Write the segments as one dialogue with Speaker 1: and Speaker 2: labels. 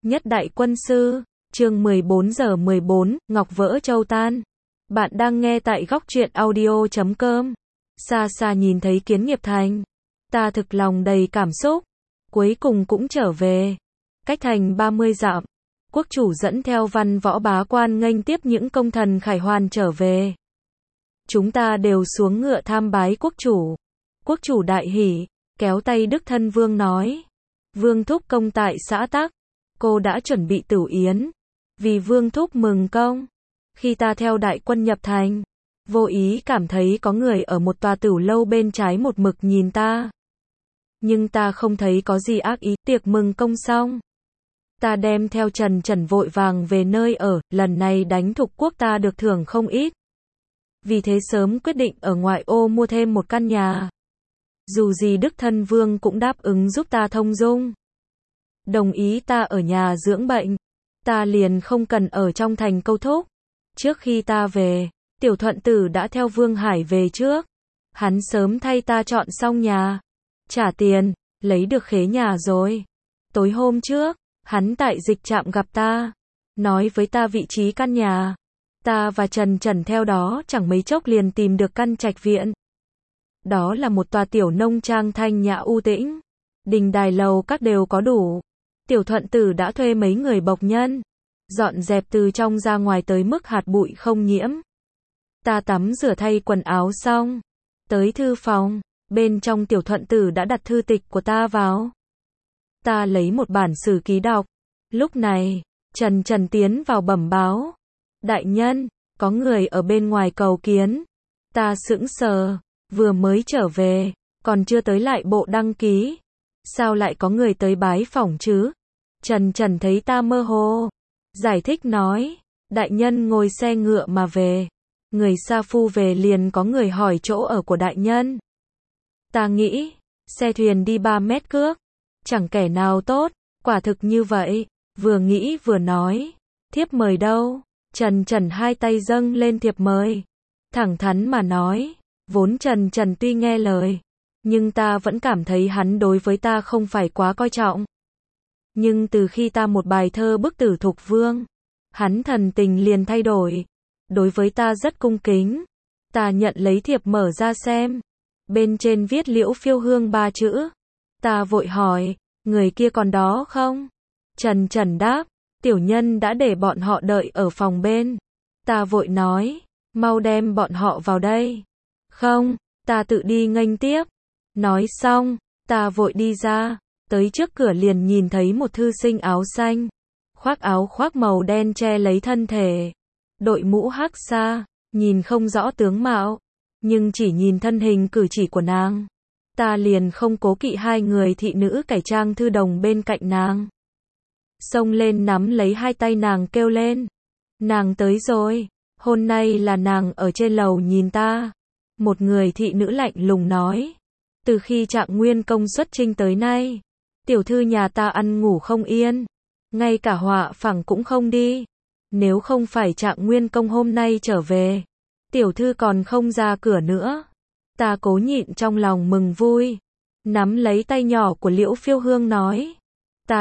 Speaker 1: Nhất đại quân sư, chương 14:14, Ngọc vỡ châu tan. Bạn đang nghe tại góc truyện audio.com. Xa xa nhìn thấy Kiến Nghiệp Thành, ta thực lòng đầy cảm xúc. Cuối cùng cũng trở về. Cách thành 30 dặm, quốc chủ dẫn theo văn võ bá quan nghênh tiếp những công thần khải hoàn trở về. Chúng ta đều xuống ngựa tham bái quốc chủ. Quốc chủ đại hỉ, kéo tay Đức Thân Vương nói: Vương thúc công tại xã Tắc, cô đã chuẩn bị tửu yến, vì Vương thúc mừng công. Khi ta theo đại quân nhập thành, vô ý cảm thấy có người ở một tòa tửu lâu bên trái một mực nhìn ta. Nhưng ta không thấy có gì ác ý. Tiệc mừng công xong, ta đem theo Trần vội vàng về nơi ở. Lần này đánh thục quốc ta được thưởng không ít, vì thế sớm quyết định ở ngoại ô mua thêm một căn nhà. Dù gì Đức Thân Vương cũng đáp ứng giúp ta thông dung, đồng ý ta ở nhà dưỡng bệnh. Ta liền không cần ở trong thành câu thúc. Trước khi ta về, Tiểu Thuận Tử đã theo Vương Hải về trước. Hắn sớm thay ta chọn xong nhà, trả tiền, lấy được khế nhà rồi. Tối hôm trước, hắn tại dịch trạm gặp ta, nói với ta vị trí căn nhà. Ta và Trần theo đó chẳng mấy chốc liền tìm được căn trạch viện. Đó là một tòa tiểu nông trang thanh nhã u tĩnh, đình đài lầu các đều có đủ. Tiểu Thuận Tử đã thuê mấy người bộc nhân, dọn dẹp từ trong ra ngoài tới mức hạt bụi không nhiễm. Ta tắm rửa thay quần áo xong, tới thư phòng, bên trong Tiểu Thuận Tử đã đặt thư tịch của ta vào. Ta lấy một bản sử ký đọc. Lúc này, Trần tiến vào bẩm báo: Đại nhân, có người ở bên ngoài cầu kiến. Ta sững sờ, vừa mới trở về, còn chưa tới lại bộ đăng ký. Sao lại có người tới bái phỏng chứ? Trần thấy ta mơ hồ, giải thích nói: Đại nhân ngồi xe ngựa mà về, người sa phu về liền có người hỏi chỗ ở của đại nhân. Ta nghĩ, xe thuyền đi 3 mét cước, chẳng kẻ nào tốt, quả thực như vậy. Vừa nghĩ vừa nói: Thiếp mời đâu? Trần hai tay dâng lên thiệp mời, thẳng thắn mà nói. Vốn Trần tuy nghe lời, nhưng ta vẫn cảm thấy hắn đối với ta không phải quá coi trọng. Nhưng từ khi ta một bài thơ bức tử thục vương, hắn thần tình liền thay đổi, đối với ta rất cung kính. Ta nhận lấy thiệp mở ra xem, bên trên viết Liễu Phiêu Hương 3 chữ. Ta vội hỏi: Người kia còn đó không? Trần đáp: Tiểu nhân đã để bọn họ đợi ở phòng bên. Ta vội nói: Mau đem bọn họ vào đây. Không, ta tự đi nghênh tiếp. Nói xong, ta vội đi ra, tới trước cửa liền nhìn thấy một thư sinh áo xanh, khoác áo khoác màu đen che lấy thân thể, đội mũ hắc xa, nhìn không rõ tướng mạo, nhưng chỉ nhìn thân hình cử chỉ của nàng, ta liền không cố kỵ hai người thị nữ cải trang thư đồng bên cạnh nàng. Xông lên nắm lấy hai tay nàng kêu lên: Nàng tới rồi. Hôm nay là nàng ở trên lầu nhìn ta. Một người thị nữ lạnh lùng nói: Từ khi Trạng Nguyên công xuất chinh tới nay, tiểu thư nhà ta ăn ngủ không yên, ngay cả họa phẳng cũng không đi. Nếu không phải Trạng Nguyên công hôm nay trở về, tiểu thư còn không ra cửa nữa. Ta cố nhịn trong lòng mừng vui, nắm lấy tay nhỏ của Liễu Phiêu Hương nói: Ta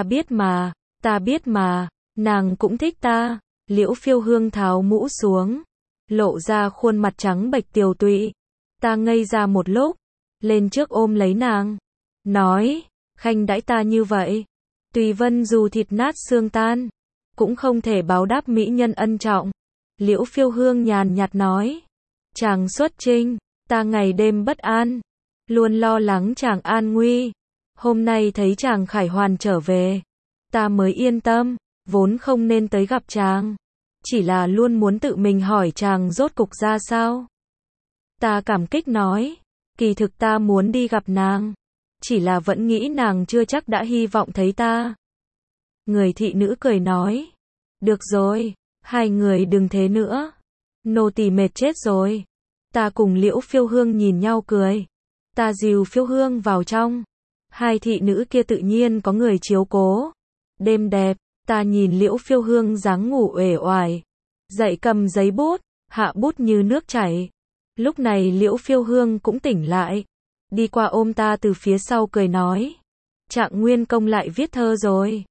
Speaker 1: biết mà, nàng cũng thích ta. Liễu Phiêu Hương tháo mũ xuống, lộ ra khuôn mặt trắng bệch tiều tụy. Ta ngây ra một lúc, lên trước ôm lấy nàng, nói: Khanh đãi ta như vậy, tùy vân dù thịt nát xương tan, cũng không thể báo đáp mỹ nhân ân trọng. Liễu Phiêu Hương nhàn nhạt nói: Chàng xuất chinh, ta ngày đêm bất an, luôn lo lắng chàng an nguy. Hôm nay thấy chàng khải hoàn trở về, ta mới yên tâm, vốn không nên tới gặp chàng, chỉ là luôn muốn tự mình hỏi chàng rốt cục ra sao. Ta cảm kích nói: Kỳ thực ta muốn đi gặp nàng, chỉ là vẫn nghĩ nàng chưa chắc đã hy vọng thấy ta. Người thị nữ cười nói: Được rồi, hai người đừng thế nữa, nô tỳ mệt chết rồi. Ta cùng Liễu Phiêu Hương nhìn nhau cười. Ta dìu Phiêu Hương vào trong. Hai thị nữ kia tự nhiên có người chiếu cố. Đêm đẹp, ta nhìn Liễu Phiêu Hương dáng ngủ uể oải, dậy cầm giấy bút, hạ bút như nước chảy. Lúc này Liễu Phiêu Hương cũng tỉnh lại, đi qua ôm ta từ phía sau cười nói: Trạng Nguyên công lại viết thơ rồi.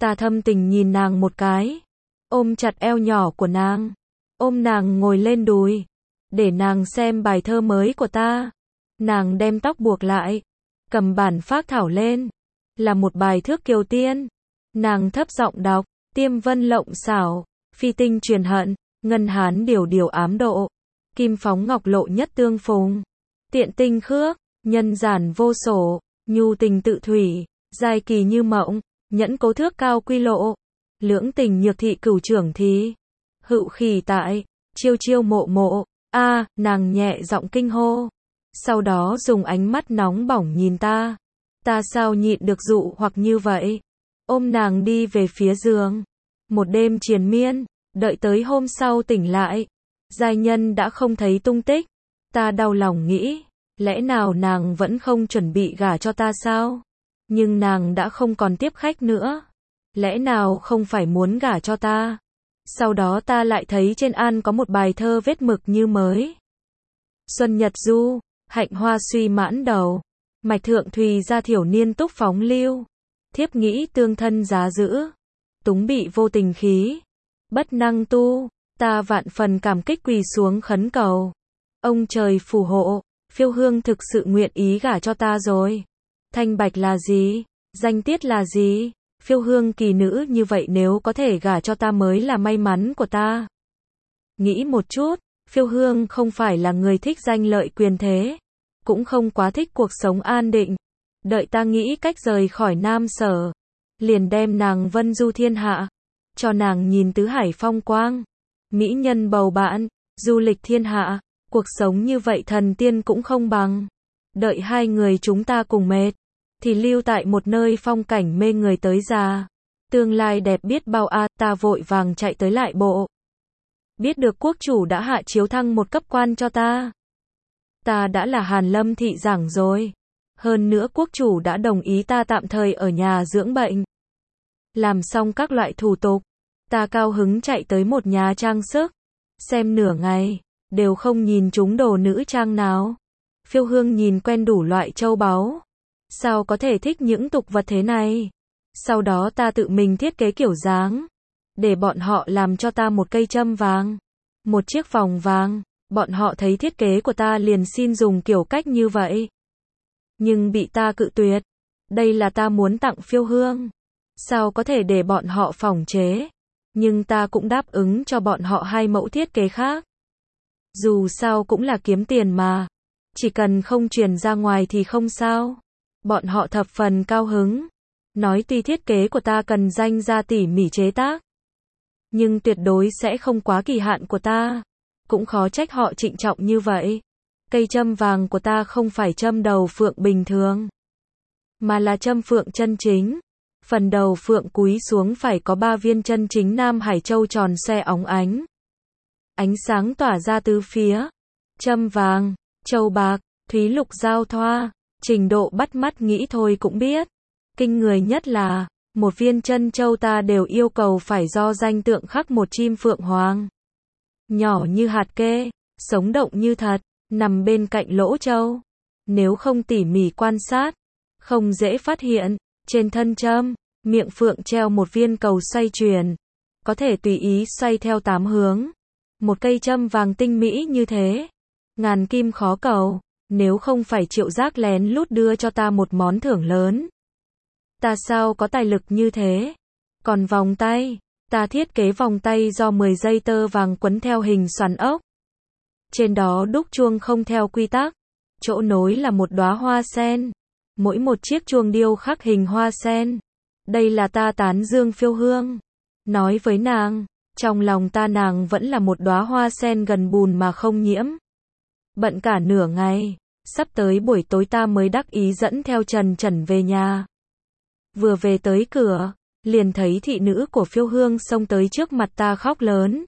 Speaker 1: Ta thâm tình nhìn nàng một cái, ôm chặt eo nhỏ của nàng, ôm nàng ngồi lên đùi, để nàng xem bài thơ mới của ta. Nàng đem tóc buộc lại, cầm bản phác thảo lên, là một bài thước kiều tiên. Nàng thấp giọng đọc, tiêm vân lộng xảo, phi tinh truyền hận, ngân hán điều điều ám độ, kim phóng ngọc lộ nhất tương phùng, tiện tinh khước, nhân giản vô sổ, nhu tình tự thủy, giai kỳ như mộng, nhẫn cố thước cao quy lộ, lưỡng tình nhược thị cửu trưởng thí, hữu khỉ tại, chiêu chiêu mộ mộ, nàng nhẹ giọng kinh hô, sau đó dùng ánh mắt nóng bỏng nhìn ta. Ta sao nhịn được dụ hoặc như vậy, ôm nàng đi về phía giường. Một đêm triền miên, đợi tới hôm sau tỉnh lại, giai nhân đã không thấy tung tích. Ta đau lòng nghĩ, lẽ nào nàng vẫn không chuẩn bị gả cho ta sao? Nhưng nàng đã không còn tiếp khách nữa, lẽ nào không phải muốn gả cho ta? Sau đó ta lại thấy trên an có một bài thơ vết mực như mới. Xuân Nhật Du, hạnh hoa suy mãn đầu, mạch thượng thùy ra thiểu niên túc phóng lưu, thiếp nghĩ tương thân giá giữ, túng bị vô tình khí, bất năng tu. Ta vạn phần cảm kích quỳ xuống khấn cầu, ông trời phù hộ, Phiêu Hương thực sự nguyện ý gả cho ta rồi. Thanh bạch là gì? Danh tiết là gì? Phiêu Hương kỳ nữ như vậy nếu có thể gả cho ta mới là may mắn của ta. Nghĩ một chút, Phiêu Hương không phải là người thích danh lợi quyền thế, cũng không quá thích cuộc sống an định. Đợi ta nghĩ cách rời khỏi Nam Sở, liền đem nàng vân du thiên hạ, cho nàng nhìn tứ hải phong quang, mỹ nhân bầu bạn, du lịch thiên hạ, cuộc sống như vậy thần tiên cũng không bằng. Đợi hai người chúng ta cùng mệt, thì lưu tại một nơi phong cảnh mê người tới già. Tương lai đẹp biết bao ta vội vàng chạy tới lại bộ. Biết được quốc chủ đã hạ chiếu thăng một cấp quan cho ta. Ta đã là Hàn Lâm thị giảng rồi. Hơn nữa quốc chủ đã đồng ý ta tạm thời ở nhà dưỡng bệnh. Làm xong các loại thủ tục, ta cao hứng chạy tới một nhà trang sức. Xem nửa ngày, đều không nhìn trúng đồ nữ trang nào. Phiêu Hương nhìn quen đủ loại châu báu. Sao có thể thích những tục vật thế này? Sau đó ta tự mình thiết kế kiểu dáng, để bọn họ làm cho ta một cây châm vàng, một chiếc vòng vàng. Bọn họ thấy thiết kế của ta liền xin dùng kiểu cách như vậy. Nhưng bị ta cự tuyệt. Đây là ta muốn tặng Phiêu Hương. Sao có thể để bọn họ phỏng chế? Nhưng ta cũng đáp ứng cho bọn họ 2 mẫu thiết kế khác. Dù sao cũng là kiếm tiền mà. Chỉ cần không truyền ra ngoài thì không sao. Bọn họ thập phần cao hứng. Nói tuy thiết kế của ta cần danh ra tỉ mỉ chế tác, nhưng tuyệt đối sẽ không quá kỳ hạn của ta. Cũng khó trách họ trịnh trọng như vậy. Cây châm vàng của ta không phải châm đầu phượng bình thường, mà là châm phượng chân chính. Phần đầu phượng cúi xuống phải có 3 viên chân chính Nam Hải Châu tròn xoe óng ánh. Ánh sáng tỏa ra tứ phía. Châm vàng, châu bạc, thúy lục giao thoa, trình độ bắt mắt nghĩ thôi cũng biết. Kinh người nhất là, một viên chân châu ta đều yêu cầu phải do danh tượng khắc một chim phượng hoàng. Nhỏ như hạt kê, sống động như thật, nằm bên cạnh lỗ châu. Nếu không tỉ mỉ quan sát, không dễ phát hiện. Trên thân châm, miệng phượng treo một viên cầu xoay chuyển, có thể tùy ý xoay theo 8 hướng. Một cây châm vàng tinh mỹ như thế, ngàn kim khó cầu, nếu không phải Triệu Giác lén lút đưa cho ta một món thưởng lớn. Ta sao có tài lực như thế? Còn vòng tay, ta thiết kế vòng tay do 10 dây tơ vàng quấn theo hình xoắn ốc. Trên đó đúc chuông không theo quy tắc, chỗ nối là một đóa hoa sen. Mỗi một chiếc chuông điêu khắc hình hoa sen. Đây là ta tán dương Phiêu Hương. Nói với nàng, trong lòng ta nàng vẫn là một đóa hoa sen gần bùn mà không nhiễm. Bận cả nửa ngày, sắp tới buổi tối ta mới đắc ý dẫn theo Trần Trần về nhà. Vừa về tới cửa, liền thấy thị nữ của Phiêu Hương xông tới trước mặt ta khóc lớn.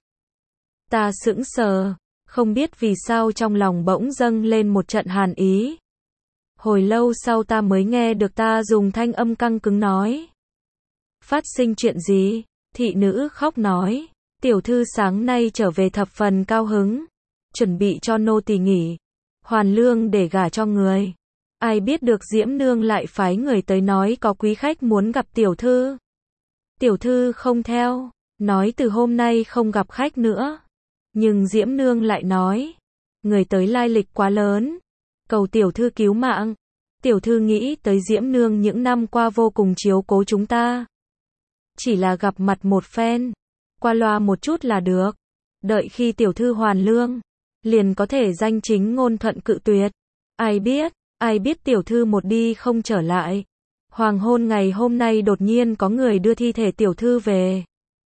Speaker 1: Ta sững sờ, không biết vì sao trong lòng bỗng dâng lên một trận hàn ý. Hồi lâu sau ta mới nghe được ta dùng thanh âm căng cứng nói. Phát sinh chuyện gì? Thị nữ khóc nói. Tiểu thư sáng nay trở về thập phần cao hứng, chuẩn bị cho nô tỳ nghỉ hoàn lương để gả cho người. Ai biết được Diễm Nương lại phái người tới nói có quý khách muốn gặp tiểu thư. Tiểu thư không theo, nói từ hôm nay không gặp khách nữa. Nhưng Diễm Nương lại nói, người tới lai lịch quá lớn, cầu tiểu thư cứu mạng. Tiểu thư nghĩ tới Diễm Nương những năm qua vô cùng chiếu cố chúng ta. Chỉ là gặp mặt một phen, qua loa một chút là được. Đợi khi tiểu thư hoàn lương, liền có thể danh chính ngôn thuận cự tuyệt. Ai biết tiểu thư một đi không trở lại. Hoàng hôn ngày hôm nay đột nhiên có người đưa thi thể tiểu thư về.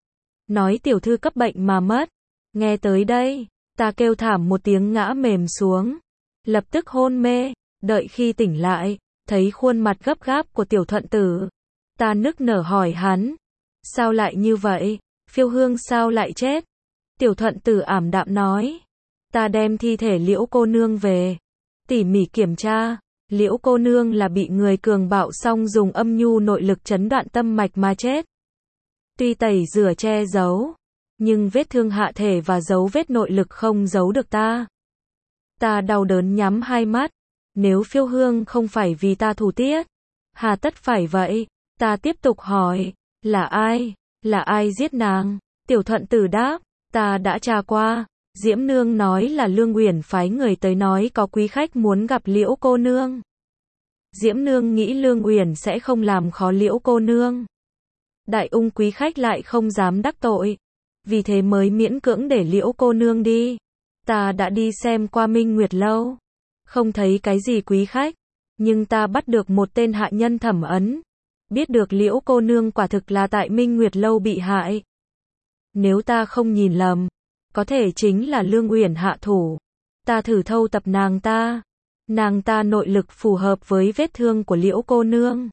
Speaker 1: Nói tiểu thư cấp bệnh mà mất. Nghe tới đây, ta kêu thảm một tiếng ngã mềm xuống. Lập tức hôn mê, đợi khi tỉnh lại, thấy khuôn mặt gấp gáp của tiểu thuận tử. Ta nức nở hỏi hắn. Sao lại như vậy? Phiêu Hương sao lại chết? Tiểu thuận tử ảm đạm nói. Ta đem thi thể Liễu cô nương về. Tỉ mỉ kiểm tra. Liễu cô nương là bị người cường bạo xong dùng âm nhu nội lực chấn đoạn tâm mạch mà chết. Tuy tẩy rửa che giấu, nhưng vết thương hạ thể và dấu vết nội lực không giấu được ta. Ta đau đớn nhắm hai mắt. Nếu Phiêu Hương không phải vì ta thù tiết, hà tất phải vậy? Ta tiếp tục hỏi, là ai? Là ai giết nàng? Tiểu thuận tử đáp, ta đã tra qua. Diễm Nương nói là Lương Uyển phái người tới nói có quý khách muốn gặp Liễu cô nương. Diễm Nương nghĩ Lương Uyển sẽ không làm khó Liễu cô nương. Đại ung quý khách lại không dám đắc tội, vì thế mới miễn cưỡng để Liễu cô nương đi. Ta đã đi xem qua Minh Nguyệt lâu, không thấy cái gì quý khách, nhưng ta bắt được một tên hạ nhân thẩm ấn, biết được Liễu cô nương quả thực là tại Minh Nguyệt lâu bị hại. Nếu ta không nhìn lầm, có thể chính là Lương Uyển hạ thủ. Ta thử thâu tập nàng ta nội lực phù hợp với vết thương của Liễu cô nương.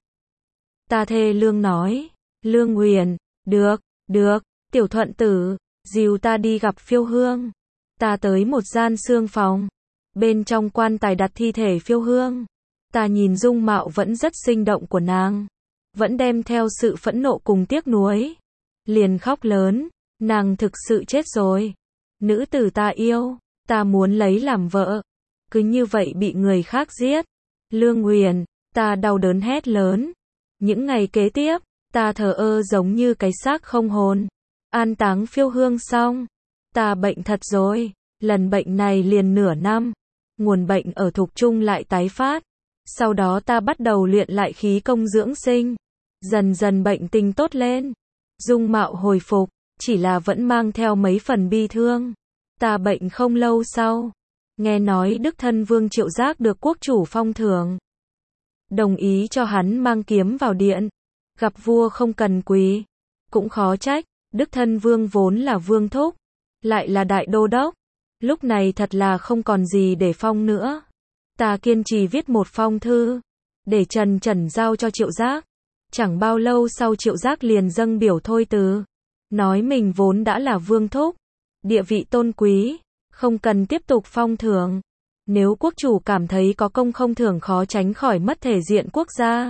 Speaker 1: Ta thê lương nói, Lương Uyển, được, tiểu thuận tử, dìu ta đi gặp Phiêu Hương. Ta tới một gian xương phòng, bên trong quan tài đặt thi thể Phiêu Hương. Ta nhìn dung mạo vẫn rất sinh động của nàng, vẫn đem theo sự phẫn nộ cùng tiếc nuối, liền khóc lớn, nàng thực sự chết rồi. Nữ tử ta yêu, ta muốn lấy làm vợ, cứ như vậy bị người khác giết. Lương Uyển, ta đau đớn hét lớn. Những ngày kế tiếp, ta thờ ơ giống như cái xác không hồn. An táng Phiêu Hương xong, ta bệnh thật rồi, lần bệnh này liền nửa năm. Nguồn bệnh ở Thục Trung lại tái phát. Sau đó ta bắt đầu luyện lại khí công dưỡng sinh. Dần dần bệnh tình tốt lên, dung mạo hồi phục, chỉ là vẫn mang theo mấy phần bi thương. Ta bệnh không lâu sau, nghe nói Đức Thân Vương Triệu Giác được quốc chủ phong thưởng, đồng ý cho hắn mang kiếm vào điện. Gặp vua không cần quý, cũng khó trách, Đức Thân Vương vốn là vương thúc, lại là đại đô đốc, lúc này thật là không còn gì để phong nữa. Ta kiên trì viết một phong thư, để Trần Trần giao cho Triệu Giác. Chẳng bao lâu sau Triệu Giác liền dâng biểu thôi từ, nói mình vốn đã là vương thúc, địa vị tôn quý, không cần tiếp tục phong thưởng. Nếu quốc chủ cảm thấy có công không thưởng khó tránh khỏi mất thể diện quốc gia.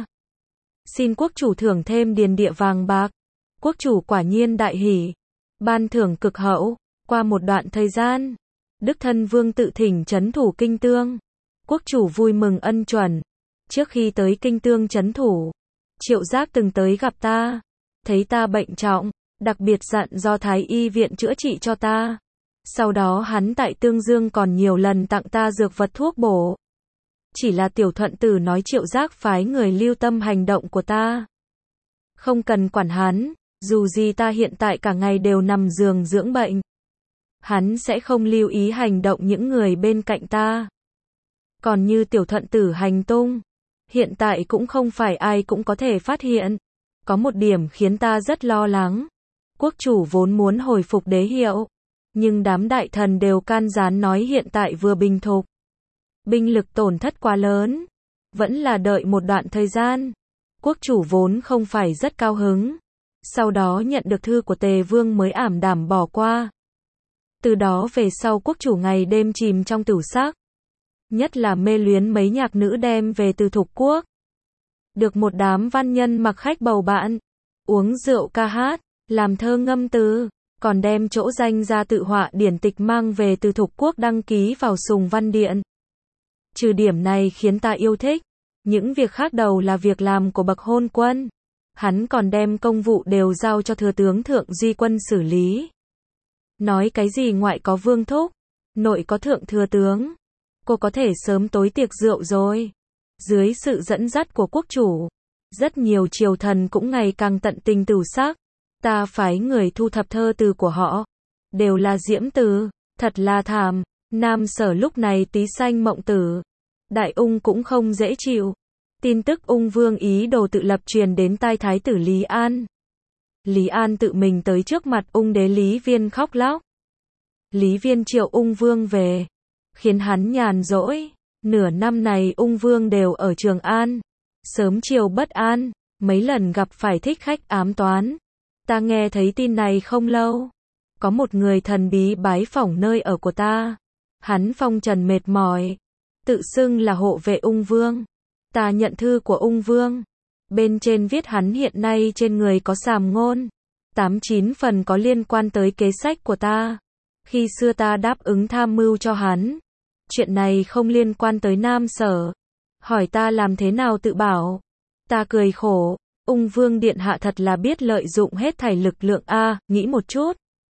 Speaker 1: Xin quốc chủ thưởng thêm điền địa vàng bạc. Quốc chủ quả nhiên đại hỉ, ban thưởng cực hậu. Qua một đoạn thời gian, Đức Thân Vương tự thỉnh trấn thủ Kinh Tương. Quốc chủ vui mừng ân chuẩn. Trước khi tới Kinh Tương trấn thủ, Triệu Giác từng tới gặp ta, thấy ta bệnh trọng, đặc biệt dặn do Thái y viện chữa trị cho ta. Sau đó hắn tại Tương Dương còn nhiều lần tặng ta dược vật thuốc bổ. Chỉ là tiểu thuận tử nói Triệu Giác phái người lưu tâm hành động của ta. Không cần quản hắn, dù gì ta hiện tại cả ngày đều nằm giường dưỡng bệnh. Hắn sẽ không lưu ý hành động những người bên cạnh ta. Còn như tiểu thuận tử hành tung, hiện tại cũng không phải ai cũng có thể phát hiện. Có một điểm khiến ta rất lo lắng. Quốc chủ vốn muốn hồi phục đế hiệu, nhưng đám đại thần đều can gián nói hiện tại vừa bình thục, binh lực tổn thất quá lớn, vẫn là đợi một đoạn thời gian. Quốc chủ vốn không phải rất cao hứng, sau đó nhận được thư của Tề Vương mới ảm đạm bỏ qua. Từ đó về sau quốc chủ ngày đêm chìm trong tửu sắc, nhất là mê luyến mấy nhạc nữ đem về từ Thục Quốc. Được một đám văn nhân mặc khách bầu bạn, uống rượu ca hát, làm thơ ngâm từ, còn đem chỗ danh ra tự họa điển tịch mang về từ Thục Quốc đăng ký vào Sùng Văn Điện. Trừ điểm này khiến ta yêu thích, những việc khác đầu là việc làm của bậc hôn quân. Hắn còn đem công vụ đều giao cho thừa tướng Thượng Duy Quân xử lý. Nói cái gì ngoại có vương thúc, nội có thượng thừa tướng. Cô có thể sớm tối tiệc rượu rồi. Dưới sự dẫn dắt của quốc chủ, rất nhiều triều thần cũng ngày càng tận tình tửu sắc. Ta phái người thu thập thơ từ của họ. Đều là diễm từ, thật là thảm. Nam Sở lúc này tí sanh mộng tử. Đại ung cũng không dễ chịu. Tin tức ung vương ý đồ tự lập truyền đến tai thái tử Lý An. Lý An tự mình tới trước mặt ung đế Lý Viên khóc lóc. Lý Viên triệu ung vương về, khiến hắn nhàn rỗi. Nửa năm này ung vương đều ở Trường An, sớm chiều bất an, mấy lần gặp phải thích khách ám toán. Ta nghe thấy tin này không lâu, có một người thần bí bái phỏng nơi ở của ta. Hắn phong trần mệt mỏi, tự xưng là hộ vệ ung vương. Ta nhận thư của ung vương, bên trên viết hắn hiện nay trên người có sàm ngôn, 8-9 phần có liên quan tới kế sách của ta. Khi xưa ta đáp ứng tham mưu cho hắn, chuyện này không liên quan tới Nam Sở. Hỏi ta làm thế nào tự bảo. Ta cười khổ, ung vương điện hạ thật là biết lợi dụng hết thảy lực lượng a. Nghĩ một chút,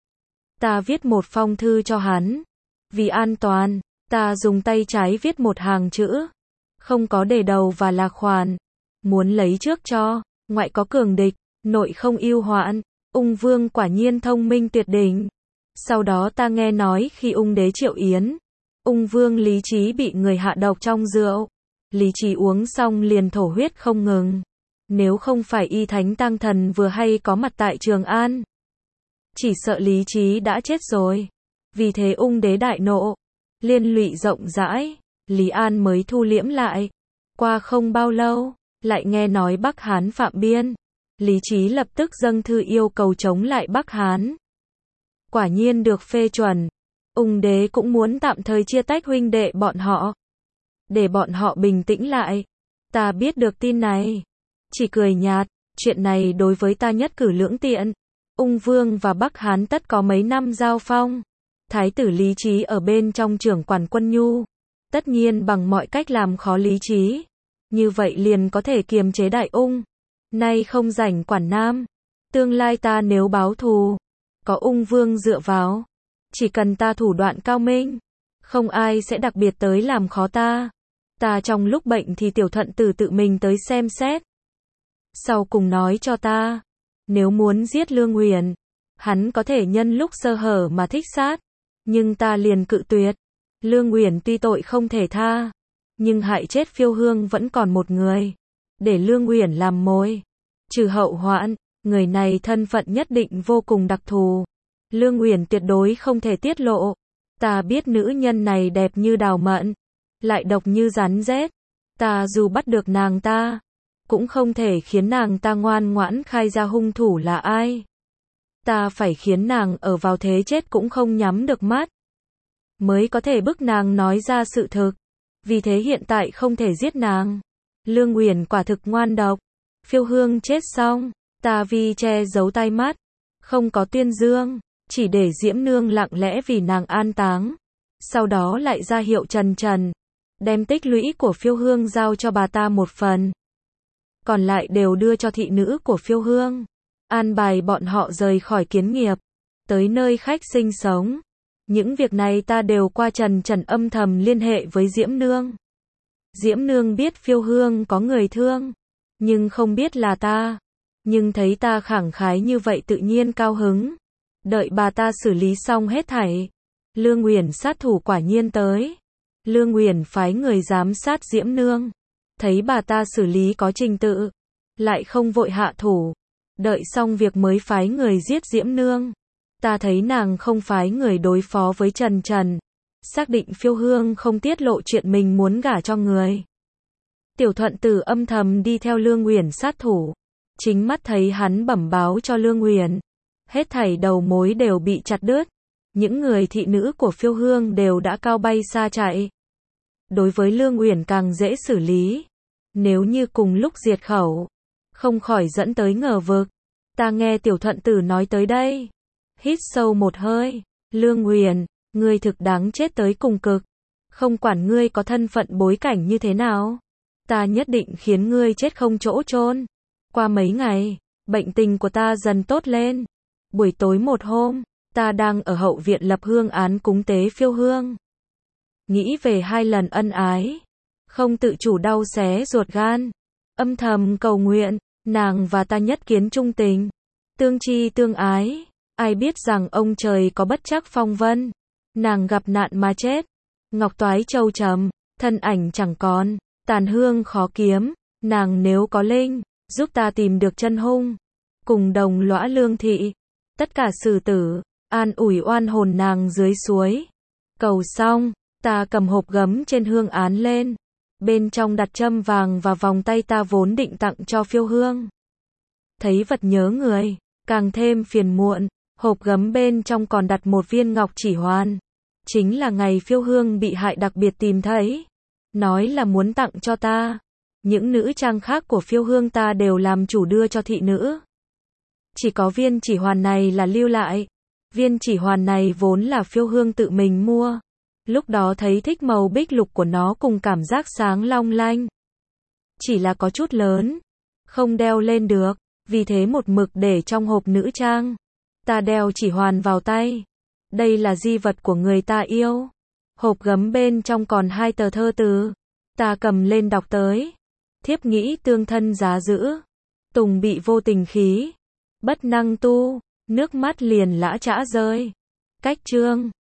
Speaker 1: ta viết một phong thư cho hắn. Vì an toàn, ta dùng tay trái viết một hàng chữ, không có đề đầu và lạc khoản. Muốn lấy trước cho, ngoại có cường địch, nội không ưu hoạn. Ung vương quả nhiên thông minh tuyệt đỉnh. Sau đó ta nghe nói khi ung đế triệu yến, ung vương Lý Trí bị người hạ độc trong rượu. Lý Trí uống xong liền thổ huyết không ngừng. Nếu không phải y thánh tăng thần vừa hay có mặt tại Trường An, chỉ sợ Lý Trí đã chết rồi. Vì thế ung đế đại nộ, liên lụy rộng rãi, Lý An mới thu liễm lại. Qua không bao lâu, lại nghe nói Bắc Hán phạm biên. Lý Trí lập tức dâng thư yêu cầu chống lại Bắc Hán. Quả nhiên được phê chuẩn. Ung đế cũng muốn tạm thời chia tách huynh đệ bọn họ, để bọn họ bình tĩnh lại. Ta biết được tin này, chỉ cười nhạt. Chuyện này đối với ta nhất cử lưỡng tiện. Ung vương và Bắc Hán tất có mấy năm giao phong. Thái tử Lý Trí ở bên trong trưởng quản quân nhu, tất nhiên bằng mọi cách làm khó Lý Trí. Như vậy liền có thể kiềm chế đại ung. Nay không rảnh quản Nam. Tương lai ta nếu báo thù, có ung vương dựa vào, chỉ cần ta thủ đoạn cao minh, không ai sẽ đặc biệt tới làm khó ta. Ta trong lúc bệnh thì tiểu thuận tử tự mình tới xem xét. Sau cùng nói cho ta, nếu muốn giết Lương Huyền, hắn có thể nhân lúc sơ hở mà thích sát. Nhưng ta liền cự tuyệt. Lương Huyền tuy tội không thể tha, nhưng hại chết Phiêu Hương vẫn còn một người. Để Lương Huyền làm mồi, trừ hậu hoạn, người này thân phận nhất định vô cùng đặc thù. Lương Huyền tuyệt đối không thể tiết lộ. Ta biết nữ nhân này đẹp như đào mận, lại độc như rắn rết. Ta dù bắt được nàng ta, cũng không thể khiến nàng ta ngoan ngoãn khai ra hung thủ là ai. Ta phải khiến nàng ở vào thế chết cũng không nhắm được mắt, mới có thể bức nàng nói ra sự thực. Vì thế hiện tại không thể giết nàng. Lương Huyền quả thực ngoan độc. Phiêu Hương chết xong, ta vì che giấu tai mắt, không có tuyên dương, chỉ để Diễm Nương lặng lẽ vì nàng an táng. Sau đó lại ra hiệu Trần, đem tích lũy của Phiêu Hương giao cho bà ta một phần, còn lại đều đưa cho thị nữ của Phiêu Hương. An bài bọn họ rời khỏi Kiến Nghiệp, tới nơi khách sinh sống. Những việc này ta đều qua Trần âm thầm liên hệ với Diễm Nương. Diễm Nương biết Phiêu Hương có người thương, nhưng không biết là ta. Nhưng thấy ta khẳng khái như vậy tự nhiên cao hứng. Đợi bà ta xử lý xong hết thảy, Lương Huyền sát thủ quả nhiên tới. Lương Huyền phái người giám sát Diễm Nương, thấy bà ta xử lý có trình tự, lại không vội hạ thủ. Đợi xong việc mới phái người giết Diễm Nương. Ta thấy nàng không phái người đối phó với Trần, xác định Phiêu Hương không tiết lộ chuyện mình muốn gả cho người. Tiểu thuận tử âm thầm đi theo Lương Huyền sát thủ, chính mắt thấy hắn bẩm báo cho Lương Huyền. Hết thảy đầu mối đều bị chặt đứt. Những người thị nữ của Phiêu Hương đều đã cao bay xa chạy. Đối với Lương Huyền càng dễ xử lý. Nếu như cùng lúc diệt khẩu, không khỏi dẫn tới ngờ vực. Ta nghe tiểu thuận tử nói tới đây, hít sâu một hơi. Lương Huyền, ngươi thực đáng chết tới cùng cực. Không quản ngươi có thân phận bối cảnh như thế nào, ta nhất định khiến ngươi chết không chỗ chôn. Qua mấy ngày, Bệnh tình của ta dần tốt lên. Buổi tối một hôm, ta đang ở hậu viện lập hương án cúng tế phiêu hương. Nghĩ về 2 lần ân ái, không tự chủ đau xé ruột gan. Âm thầm cầu nguyện, nàng và ta nhất kiến chung tình, tương chi tương ái. Ai biết rằng ông trời có bất trắc phong vân, nàng gặp nạn mà chết. Ngọc toái châu trầm, thân ảnh chẳng còn, tàn hương khó kiếm. Nàng nếu có linh, giúp ta tìm được chân hung, cùng đồng lõa lương thị, tất cả xử tử, an ủi oan hồn nàng dưới suối. Cầu xong, ta cầm hộp gấm trên hương án lên, bên trong đặt trâm vàng và vòng tay ta vốn định tặng cho phiêu hương. Thấy vật nhớ người, càng thêm phiền muộn, hộp gấm bên trong còn đặt một viên ngọc chỉ hoàn. Chính là ngày phiêu hương bị hại đặc biệt tìm thấy, nói là muốn tặng cho ta. Những nữ trang khác của phiêu hương ta đều làm chủ đưa cho thị nữ. Chỉ có viên chỉ hoàn này là lưu lại. Viên chỉ hoàn này vốn là phiêu hương tự mình mua. Lúc đó thấy thích màu bích lục của nó cùng cảm giác sáng long lanh. Chỉ là có chút lớn, không đeo lên được, vì thế một mực để trong hộp nữ trang. Ta đeo chỉ hoàn vào tay. Đây là di vật của người ta yêu. Hộp gấm bên trong còn 2 tờ thơ từ. Ta cầm lên đọc tới. Thiếp nghĩ tương thân giá giữ, tùng bị vô tình khí, bất năng tu, nước mắt liền lã chã rơi. Cách chương